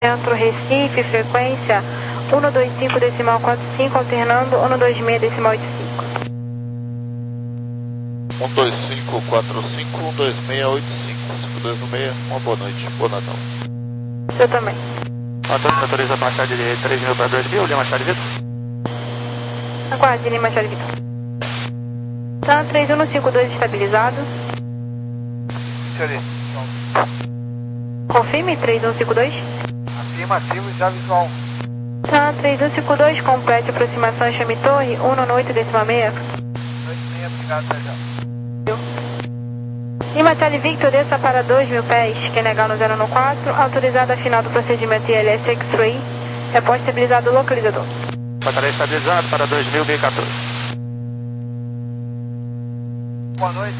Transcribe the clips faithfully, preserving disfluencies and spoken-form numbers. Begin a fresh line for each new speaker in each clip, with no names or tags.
Centro Recife, frequência um dois cinco decimal quatro cinco, alternando um dois seis decimal oito cinco.
um dois cinco quatro cinco, um dois seis oito cinco, cinco dois um seis, uma boa noite, boa Natal.
Você também.
Antônio, autoriza para baixar de três mil para dois mil, Lima Charlie Vitor.
Aguarde, Lima Charlie Vitor. Tá, três um cinco dois estabilizado.
Senhorita.
Confirme, três um cinco dois.
Afirmativo, já visual.
Tá, três um cinco dois, complete aproximação, chame torre, um nove oito decimal seis.
dois seis, obrigado, Sérgio.
Lima Charlie Victor, desça para dois mil pés, Q N H no zero um quatro, autorizada a final do procedimento I L S X-Ray, repórter estabilizado localizador.
Batalha estabilizado para dois mil B quatorze.
Boa noite,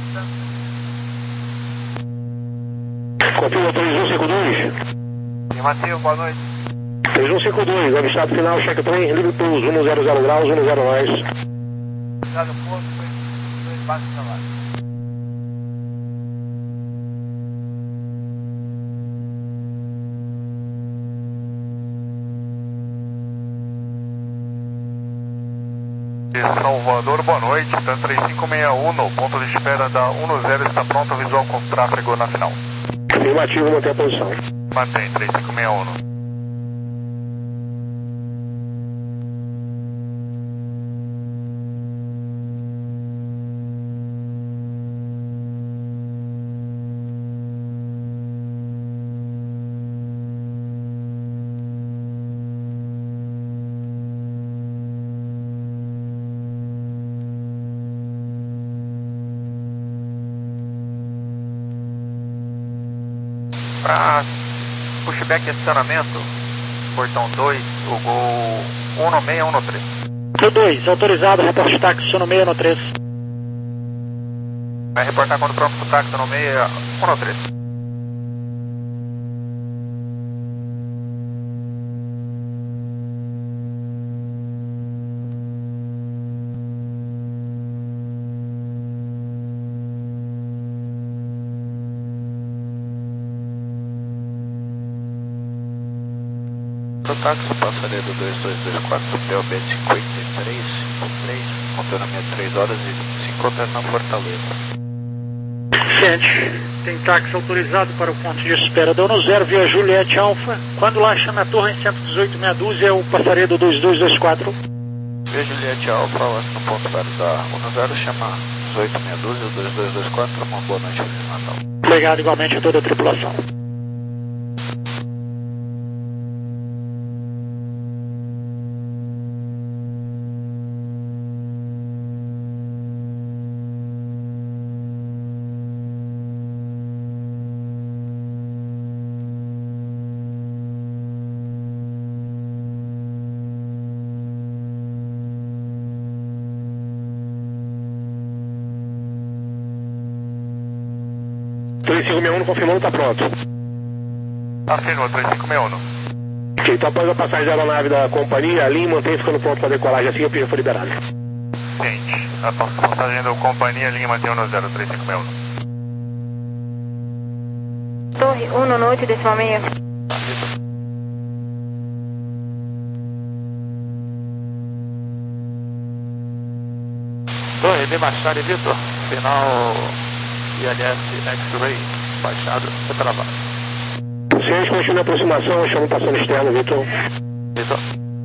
Confirma três um cinco dois.
afirmativo, boa noite.
três um cinco dois, avistado final, check train, livre pouso, um zero zero graus, um zero mais.
Obrigado, posto, dois baixos de trabalho.
Salvador, boa noite, TAM três cinco seis um, ponto de espera da um zero está pronto, visual com tráfego na final.
Afirmativo, mantém a posição.
Mantém, três cinco seis um.
Para pushback e acionamento, portão dois, o gol um seis um três.
Gol dois, autorizado, reporte táxi no seis um três.
Vai reportar quando pronto para o táxi no seis um três.
Pro táxi, passaredo dois dois dois quatro, P O B cinquenta e três cinquenta e três, contornamento três horas e vinte e cinco, na Fortaleza.
Gente, tem táxi autorizado para o ponto de espera da um zero via Juliette Alfa. Quando laxa na torre cento e dezoito, meia dúzia, é o passaredo dois dois dois quatro.
Via Juliette Alfa, lá no ponto zero da um zero, chama dezoito meia dúzia, dois dois dois quatro, uma boa noite, Feliz Natal.
Obrigado igualmente a toda a tripulação. três cinco seis um confirmando, está pronto.
Afirma, três cinco seis um.
Ok, então após a passagem da aeronave da companhia, a linha mantém ficando pronto para decolagem assim que a pista for liberada.
Gente, a passagem da companhia linha mantém um zero, três cinco seis um.
Torre um nove oito decimal seis.
Torre, Lima Charlie Vitor, final I L S X-Ray, baixado, retravado.
Vocês continuam a aproximação, chamo passando externo, Vitor.
Vitor.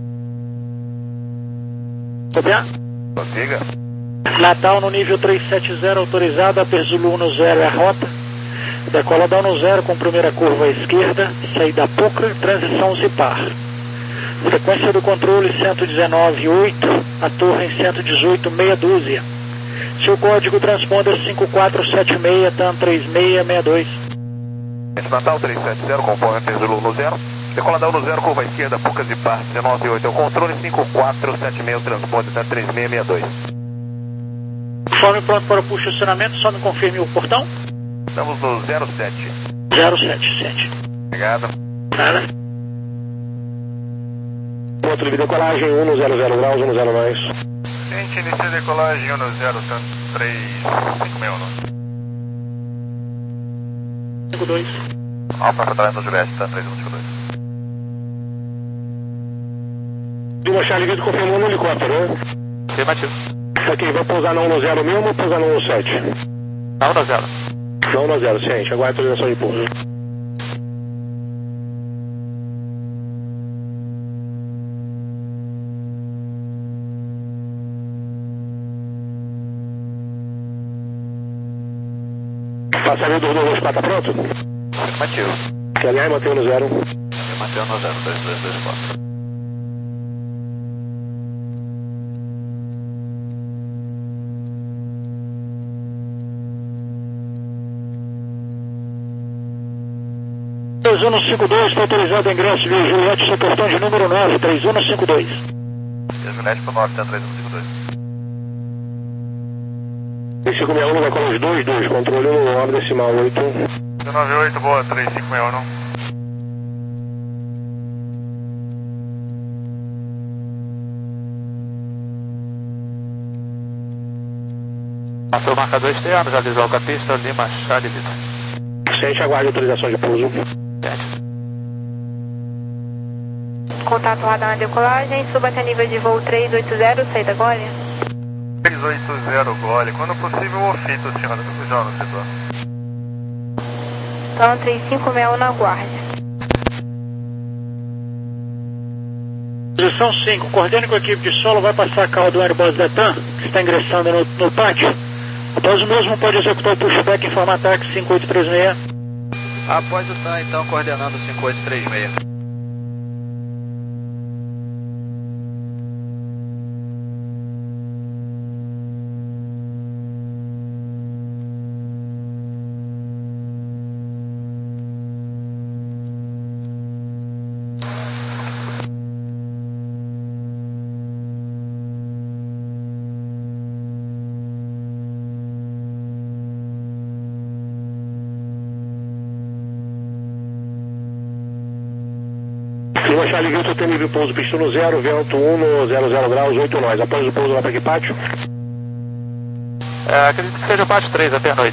Copiar?
Consiga.
Natal no nível trezentos e setenta, autorizado, Aper Zulu um zero é a rota. Decola da um zero com primeira curva à esquerda, saída Puca, transição Zipar. Frequência do controle cento e dezenove ponto oito, a torre em cento e dezoito, meia dúzia. Seu código transponder cinco quatro sete seis, TAM três seis seis dois.
Natal três sete zero, conforme Aper Zulu um zero. Decola da um zero, curva à esquerda, Puca Zipar, dezenove ponto oito é o controle, cinco quatro sete seis, o transponder TAM três seis seis dois.
Some pronto para o push acionamento, só me confirme o portão.
Estamos no zero sete.
zero sete, sente.
Obrigado.
Nada. Ponto de decolagem, um zero zero graus, um zero mais.
Gente, inicia decolagem um zero, três cinco seis um.
cinco dois.
Alfa, Fortaleza, Juliette, tá três um cinco dois. Lima Charlie Vitor confirmou no helicóptero, né?
Afirmativo.
Ok, vai pousar na um zero mesmo ou pousar na um sete?
Na um zero.
Na um zero, ciente. Aguarda a autorização de pouso. Passarinho do dois quatro, tá pronto?
Afirmativo.
Quer alinhar e manter no zero?
Manter no zero, dois dois dois quatro.
três um cinco dois, está autorizado o ingresso via Juliette, seu cartão de número nove, três um cinco dois.
Juliette para nove, três um cinco dois.
três cinco seis um, vai com os dois dois, controle no nove decimal oito.
nove oito, boa, três cinco seis um. Passou o marcador externo, já desloca a pista, Lima Charlie Vitor.
Ciente, aguarde a autorização de pouso.
Certo.
Contato radar na decolagem, suba até nível de voo três oito zero, saída Gole.
três oito zero, Gole. Quando possível, o ofito, senhora, do Fujão no setor.
Então três cinco seis um na guarda.
Posição cinco, coordene com a equipe de solo, vai passar a carro do Airbus Detan, que está ingressando no, no pátio. Após o mesmo, pode executar o pushback em forma táxi cinco oito três seis.
Após o TAM, então, coordenando cinco oito três seis.
Lima Charlie Vitor, tem nível pouso, pista no zero, vento um no zero zero graus, oito nós. Após o pouso lá para que pátio?
É, acredito que seja o pátio três até a noite.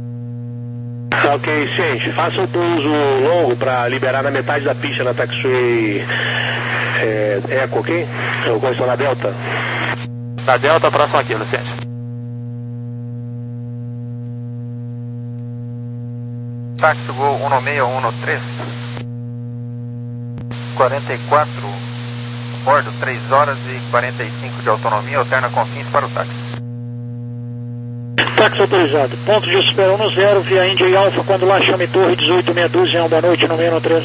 Ok, ciente. Faça um pouso longo para liberar na metade da pista na taxiway é, Eco, ok? Eu conheço na Delta.
Na Delta, próximo àquilo, ciente.
Táxi Gol um seis um três. quarenta e quatro, bordo três horas e quarenta e cinco de autonomia, alterna com fins para o táxi.
Táxi autorizado. Ponto de espera um no zero, via Índia e Alfa, quando lá chame Torre dezoito seis doze, boa noite, no seis um três.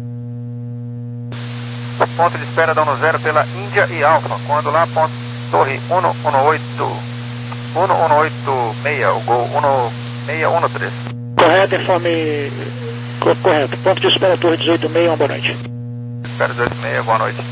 Ponto de espera da um zero pela Índia e Alfa, quando lá, ponto, Torre um um oito, um um oito seis, o Gol um seis um três.
Correto, informe... Co- correto. Ponto de espera Torre dezoito seis, boa noite.
Espera dezoito seis, boa noite.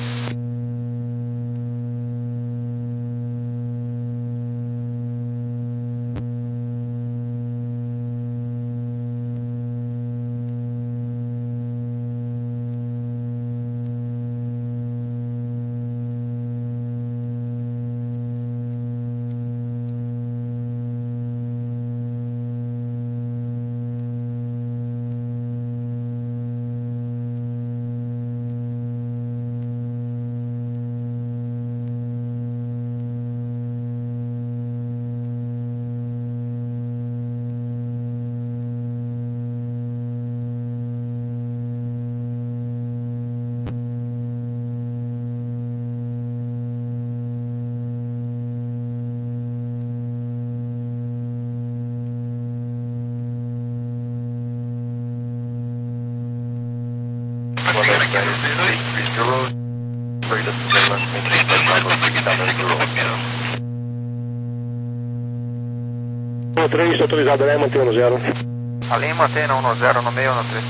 um três, está autorizado, né? Manter no zero.
A linha mantém no um zero, no meio, no três.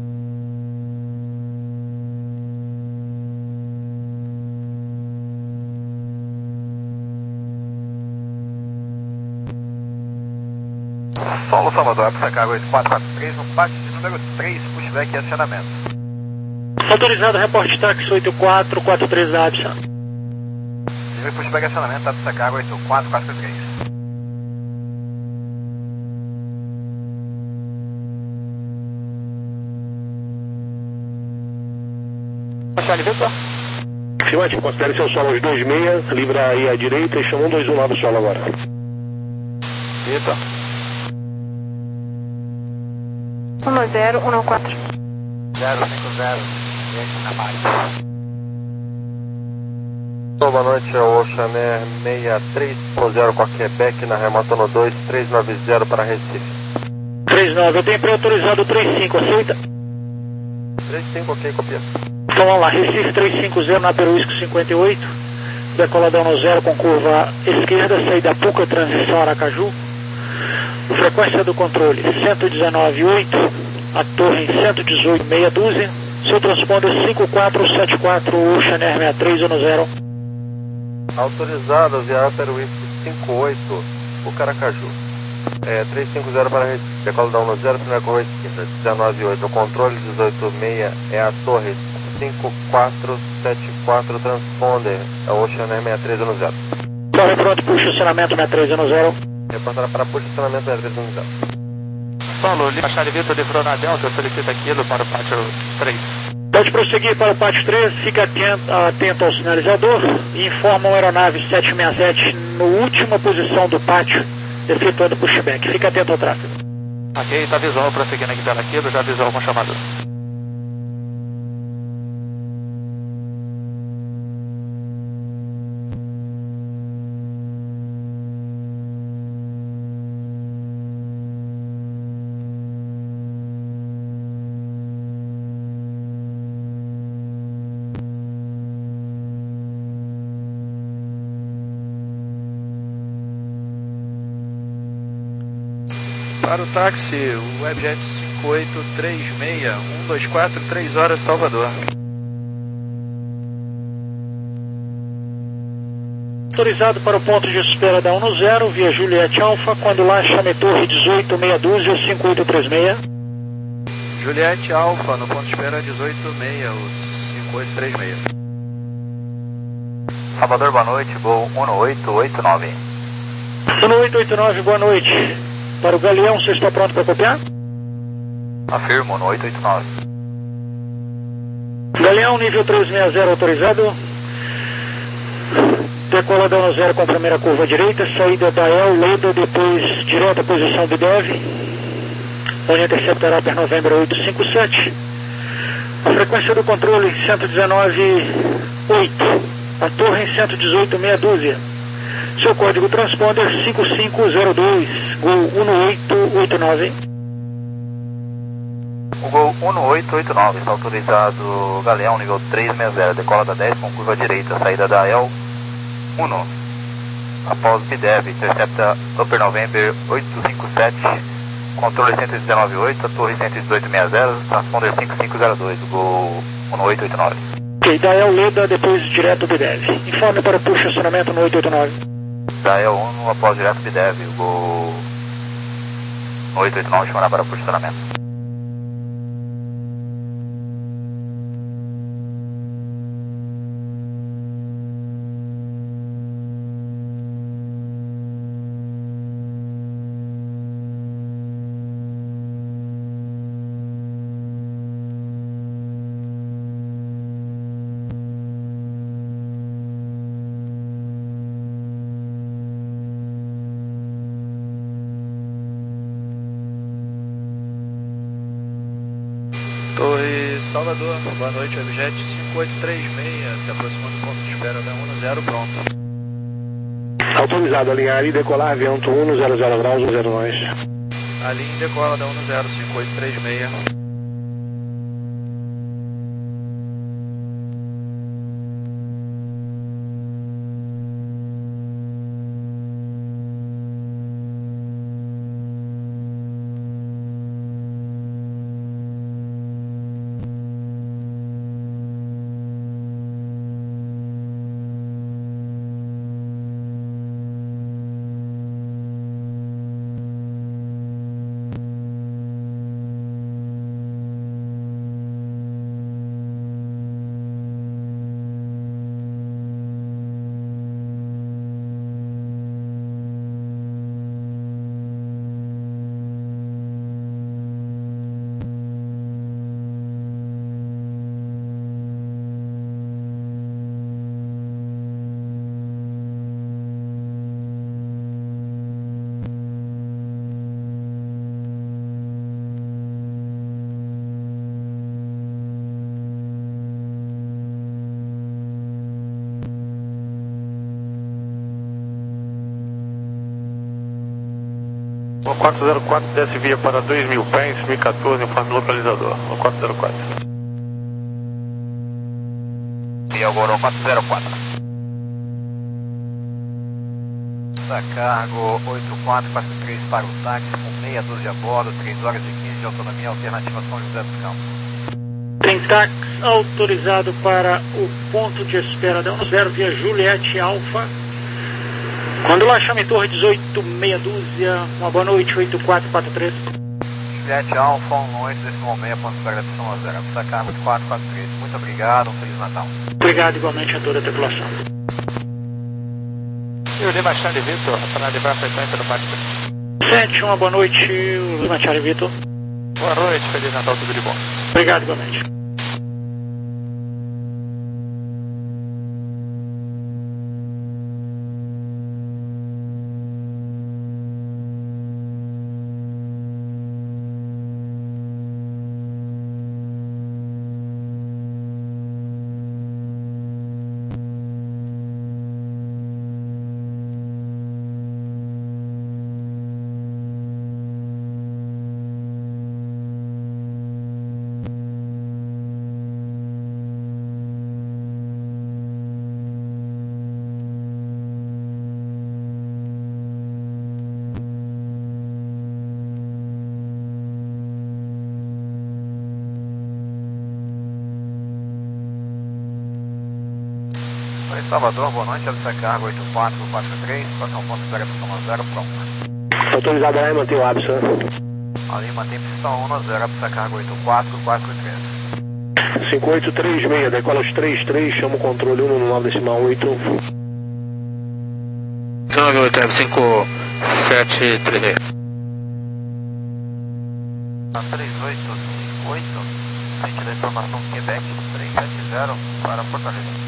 Solo Salvador, Psacar oito quatro quatro três, no pátio de número três, pushback e acionamento.
Autorizado, reporte táxi oito quatro quatro três da Absa.
Nível pushback e acionamento, Psacar oito quatro quatro três.
Charlie Vitor?
Cimate, considere seu solo aos dois seis, livra aí à direita e chama um dois um nove solo agora.
Eita.
um zero um quatro.
zero cinco zero, gente na base.
Boa noite, é o Ocean Air seis três zero com a Quebec na remota no dois três nove zero para Recife.
três nove, eu tenho pré-autorizado três cinco, aceita?
três cinco, ok, copia.
Então vamos lá, Recife três cinco zero na Peruísco cinquenta e oito, decoladão no zero com curva esquerda, saída Puca, transição Aracaju. Frequência do controle cento e dezenove ponto oito, a torre cento e dezoito, meia dúzia. Seu transponder cinco quatro sete quatro, Ocean Air sessenta e três um zero.
Autorizado via Peruísco cinquenta e oito, Pucaracaju. É, três cinco zero para Recife, decoladão no zero, primeira curva esquerda, dezenove ponto oito, o controle dezoito ponto seis, é a torre cinco quatro sete quatro, transponder, é o Ocean Air sessenta e três um zero.
Torre pronto, puxa estacionamento sessenta e três um zero.
Reportará para posicionamento sessenta e três um zero.
Paulo, Charlie Vitor de Fronadelta, solicita aquilo para o pátio três.
Pode prosseguir para o pátio três, fique atento, atento ao sinalizador e informa a aeronave sete seis sete no última posição do pátio, efetuando pushback. Fique atento ao tráfego.
Ok, está visual prosseguindo aqui pela quebra, já visual com chamador.
Para o táxi, o Webjet cinco oito três seis, um dois quatro, três horas, Salvador.
Autorizado para o ponto de espera da um zero, via Juliette Alpha, quando lá chame torre dezoito, meia dúzia, cinco oito três seis.
Juliette Alpha, no ponto de espera dezoito seis, o cinco oito três seis.
Salvador, boa noite, voo um oito oito nove.
um oito oito nove, boa noite. Para o Galeão, você está pronto para copiar?
Afirmo, um oito oito nove.
Galeão, nível trezentos e sessenta autorizado. Decoladão no zero com a primeira curva direita, saída da El, Leda, depois direto à posição B D E V. União interceptará para Novembro oito cinco sete. A frequência do controle cento e dezenove ponto oito. A torre em cento e dezoito, meia dúzia. Seu código transponder cinco cinco zero dois, Gol um oito oito nove.
O Gol um oito oito nove, está autorizado Galeão, nível trezentos e sessenta, decola da dez com curva direita, saída da El um. Após B D E V, intercepta Upper November oito cinco sete, controle cento e dezenove ponto oito, a torre cento e dezoito ponto sessenta, transponder cinco cinco zero dois, Gol um oito oito nove.
Ok, da El, Leda, depois direto B D E V. Informe para o push estacionamento no oito oito nove.
Da El um, após direto B D E V, o Gol oito oito nove chamará para o posicionamento.
Torre Salvador, boa noite, Webjet cinco oito três seis, se aproximando do ponto de espera da um zero, pronto.
Autorizado, alinhar e decolar, vento um zero zero graus, um zero dois.
A linha decola da um zero, cinco oito três seis.
O quatro zero quatro desce via para dois mil pés, mil e quatorze, informe localizador. O quatro zero quatro.
E agora o quatro zero quatro. Cargo oito quatro quatro três para o táxi, com meia dúzia a bordo, três horas e quinze de autonomia, alternativa São José dos Campos.
Tem táxi autorizado para o ponto de espera da um zero via Juliette Alfa. Quando lá chame torre dezoito, meia dúzia, uma boa noite, oito quatro quatro três.
Juliette Alfa, um oito, decimal meia, ponto de espera de São José. Pista cargo oito quatro quatro três. Muito obrigado, um Feliz Natal.
Obrigado igualmente a toda a tripulação.
Eu Lima Charlie Vitor, para levar a frequência do parque.
sete, uma boa noite, Lima Charlie Vitor.
Boa noite, Feliz Natal, tudo de bom.
Obrigado igualmente.
Salvador, boa noite, L C Cargo oito quatro quatro três, próximo ponto de espera para São zero, pronto.
Autorizado a manter o hábito,
Ali mantém pistão um zero, L C Cargo oito quatro quatro três.
cinco oito três seis, decola os três três, chama o controle um no nove decimal oito.
nove oito cinco sete três.
três oito cinco oito, sentido da informação Quebec três sete zero para Fortaleza.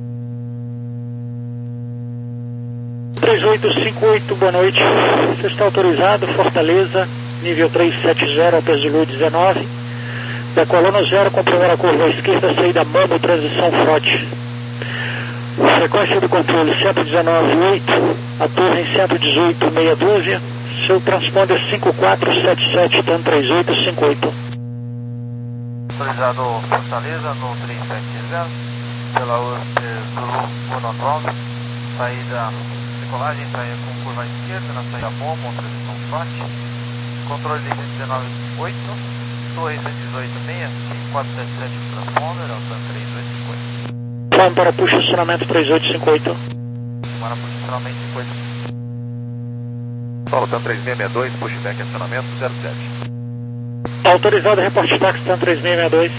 três oito cinco oito, boa noite. Você está autorizado, Fortaleza, nível trezentos e setenta, Alpes Zulu dezenove. Decolando zero com primeira curva à esquerda, saída Mambo, transição Frote. Frequência do controle cento e dezenove oito, a torre em cento e dezoito, meia dúzia. Seu transponder cinco quatro sete sete, T A M três oito cinco oito.
Autorizado Fortaleza no trezentos e setenta, pela U S P Zulu nove, saída decolagem, saída com curva à esquerda, na saída Momo, transição Frote. Controle de cento e dezenove oito, torre cento e dezoito seis, cinco quatro sete sete transponder, é o T A M três oito cinco oito.
Plano para push estacionamento três oito cinco oito.
Para push estacionamento cinco oito. Paulo, T A M três seis seis dois, pushback acionamento zero sete.
Autorizado reporte de táxi, T A M três seis seis dois.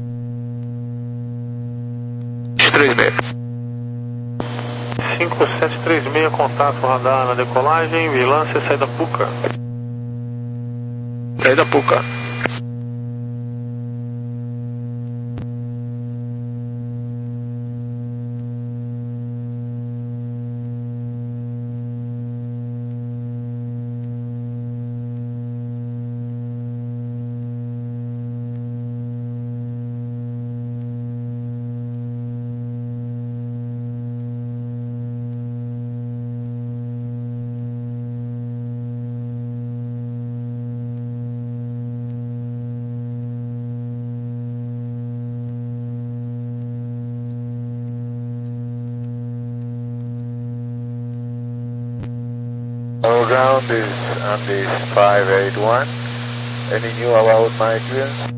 três seis.
cinco sete três seis, contato radar na decolagem, vigilância, saída Puca.
Saída Puca.
Our ground is on this five eight one. Any new about my clearance?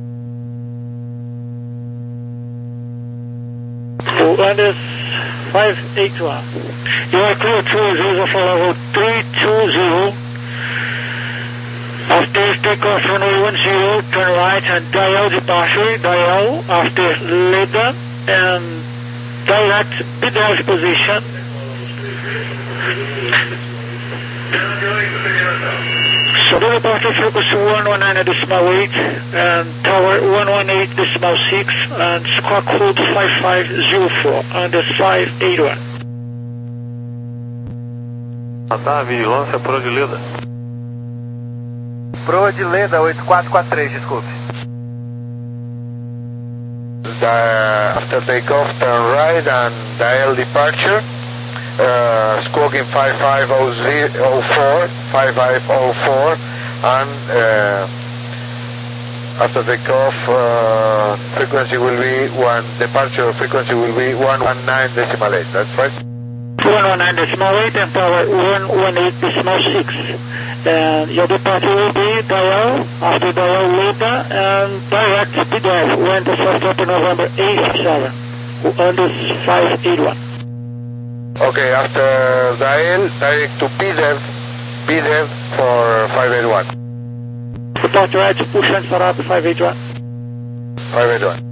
Andes five eight one. You are clear to user for level three two zero. After takeoff runway one zero, turn right and dial departure, dial after Leda and direct B dash position. So the departure focus one one nine decimal eight and tower one one eight decimal six and squawk hold five five zero four under five eight one.
Tá, vigilância Pro de Leda.
Pro de Leda oito quatro quatro três, desculpe.
The, after takeoff, turn right and dial departure. uh, squawking five five zero four, five five zero four, and uh, after takeoff, uh, frequency will be one, departure frequency will be one one nine decimal eight, that's right?
one one nine decimal eight and power one one eight decimal six. And your departure will be dial, after dial Leda, and direct P D F, when the first up in November eight seven, under five eight one.
Okay, after dial, direct to P D F, P D F for five eight one.
Report right to push and start up five eight one.
five eight one.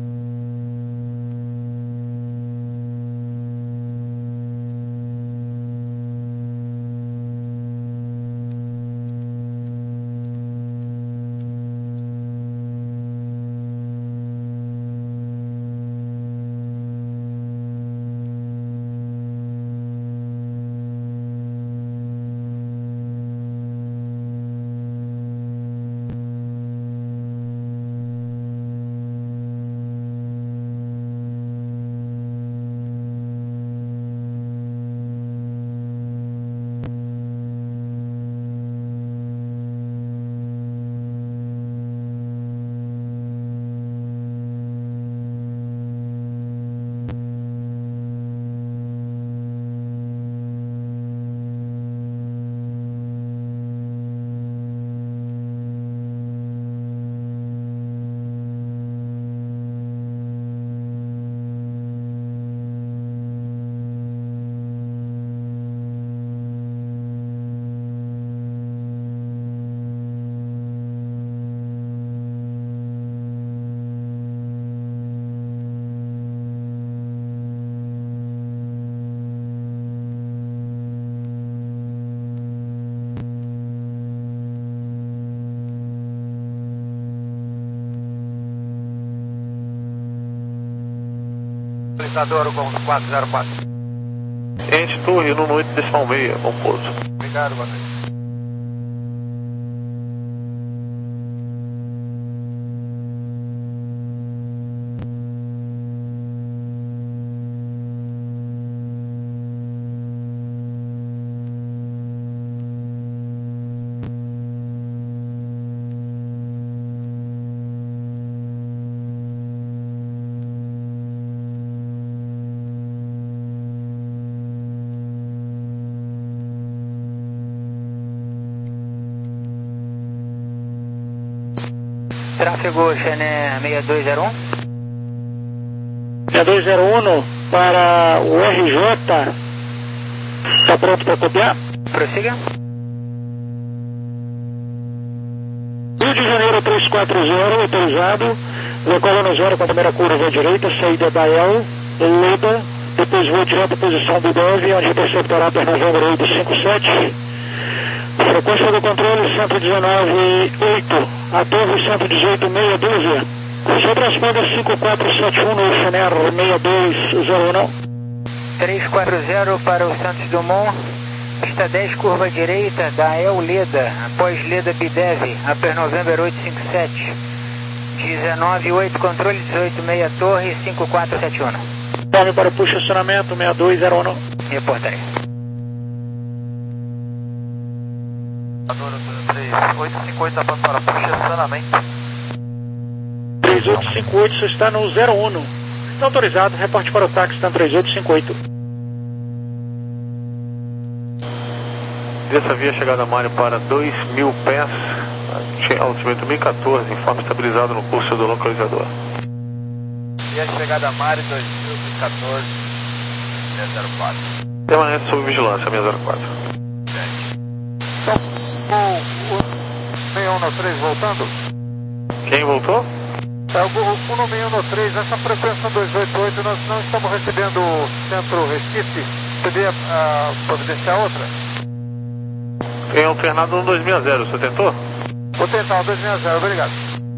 Isadora com quatro zero quatro.
Gente, torre no oito decimal seis, bom pouso.
Obrigado, boa noite.
Tráfego Chené seis dois zero um.
seis dois zero um para o R J. Está pronto para copiar?
Prossiga.
Rio de Janeiro três quatro zero, autorizado. Decola no zero com a primeira curva à direita, saída da El, Leda. Depois voo direto à posição do D E V, onde interceptará para Novembro oito cinco sete. Frequência do controle cento e dezenove oito, a torre cento e dezoito meia dúzia. Sobre as bandas cinco quatro sete um no Chener seis dois zero um.
três quatro zero para o Santos Dumont, pista dez, curva direita da El Leda, após Leda B D E V, Upper November oito cinco sete. dezenove oito, controle dezoito meia torre cinco quatro sete um.
Tome para o push estacionamento seis dois zero um.
Reportarei.
três oito cinco oito apontando para push estacionamento.
três oito cinco oito, você está no zero um. Está autorizado, reporte para o táxi, está no três oito cinco oito.
Dessa via chegada a Mário para dois mil pés, altimento mil e quatorze, informe estabilizado no curso do localizador.
Via chegada a Mário dois mil e quatorze, seis zero quatro.
Permanece sob vigilância, seis zero quatro.
Então, o, o seis um três voltando?
Quem voltou?
É, o, o Uno seis um três, essa frequência dois oito oito, nós não estamos recebendo o centro Recife. Poderia uh, providenciar outra?
Tem um Fernando no dois seis zero, você tentou?
Vou tentar o dois seis zero, obrigado.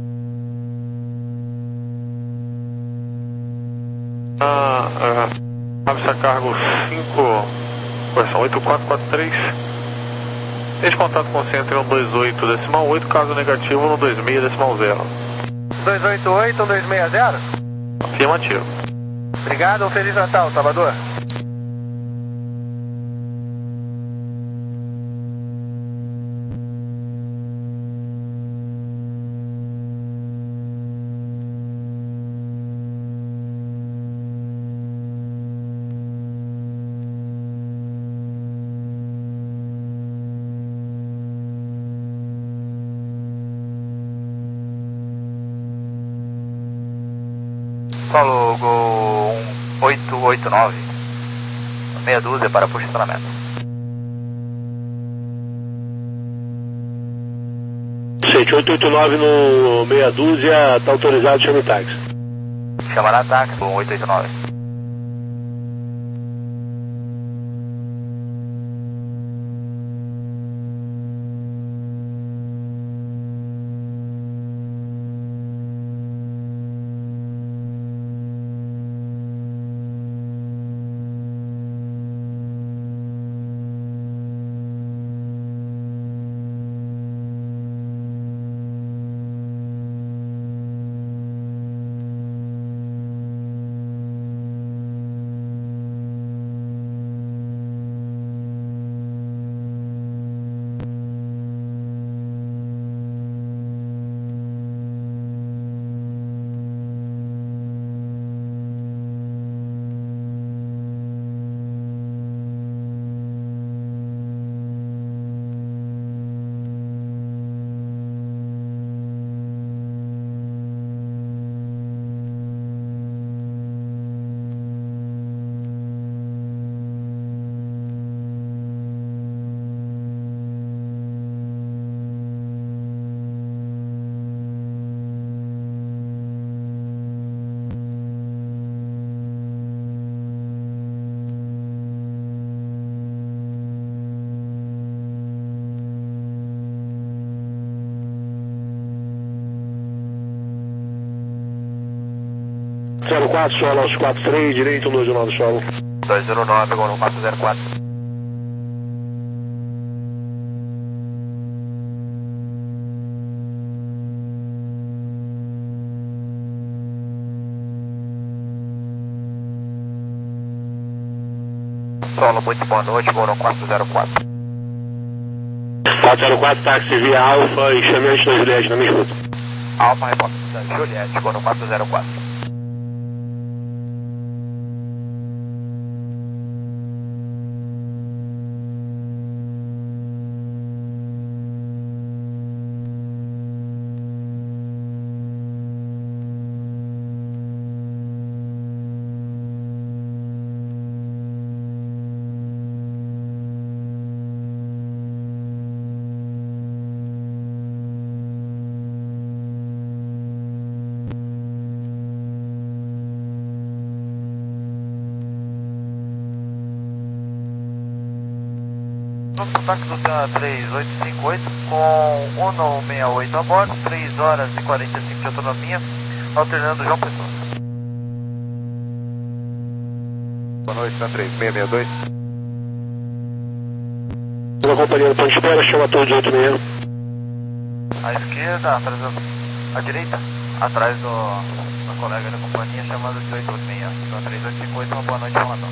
Ah, ah, Avisa cargo cinco, versão oito quatro quatro três. Esse contato com o centro no dois oito decimal oito, caso negativo no dois seis decimal zero.
dois oito oito, dois seis zero?
Afirmativo.
Obrigado, um Feliz Natal, Salvador.
Solo Gol oito oito nove, meia dúzia para posicionamento.
sete oito oito nove no meia dúzia, está autorizado, chama o táxi.
Chamará táxi, Gol oito oito nove.
zero quatro, solo aos quatro três, direito, um dois nove, solo.
dois zero nove, agora um quatro zero quatro. Solo, muito boa noite, agora um quatro zero quatro.
quatro zero quatro, táxi via Alfa e chame antes da Juliette, não me escuta.
Alfa, repórter da Juliette, agora um quatro zero quatro. Contato do três oito cinco oito com um nove seis oito a bordo, três horas e quarenta e cinco de autonomia, alternando João Pessoa.
Boa noite, na três seis seis dois.
Uma companhia do ponto de espera, chama a torre de oito seis.
À esquerda, atrás do, à direita, atrás do, do colega da companhia, chamado de oito oito seis. Então três oito cinco oito, uma boa noite, Ronaldão.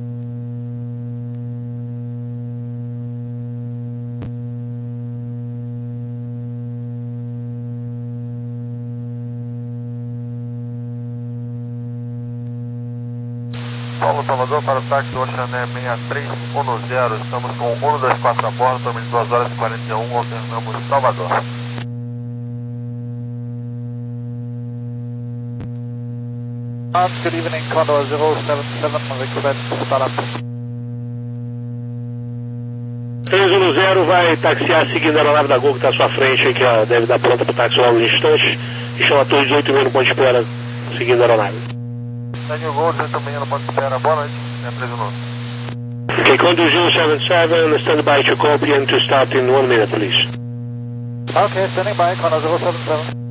Paulo Salvador para o táxi Oceané seis três um zero, estamos com um dois quatro a bordo, estamos de duas horas e quarenta e um, alternamos Salvador.
Good evening, Condor zero seven seven, request startup.
três um zero vai taxiar seguindo a aeronave da Gol que está à sua frente, aí, que ó, deve dar pronta para o táxi logo no instante, e chama a torre de oito seis no ponto de espera, seguindo a aeronave.
Daniel Gol, oito seis no ponto de espera, boa noite, é preso novo.
Ok, Condor zero seven seven, stand by to copy and to start in one minute, please.
Okay, standing by, Condor zero seven seven.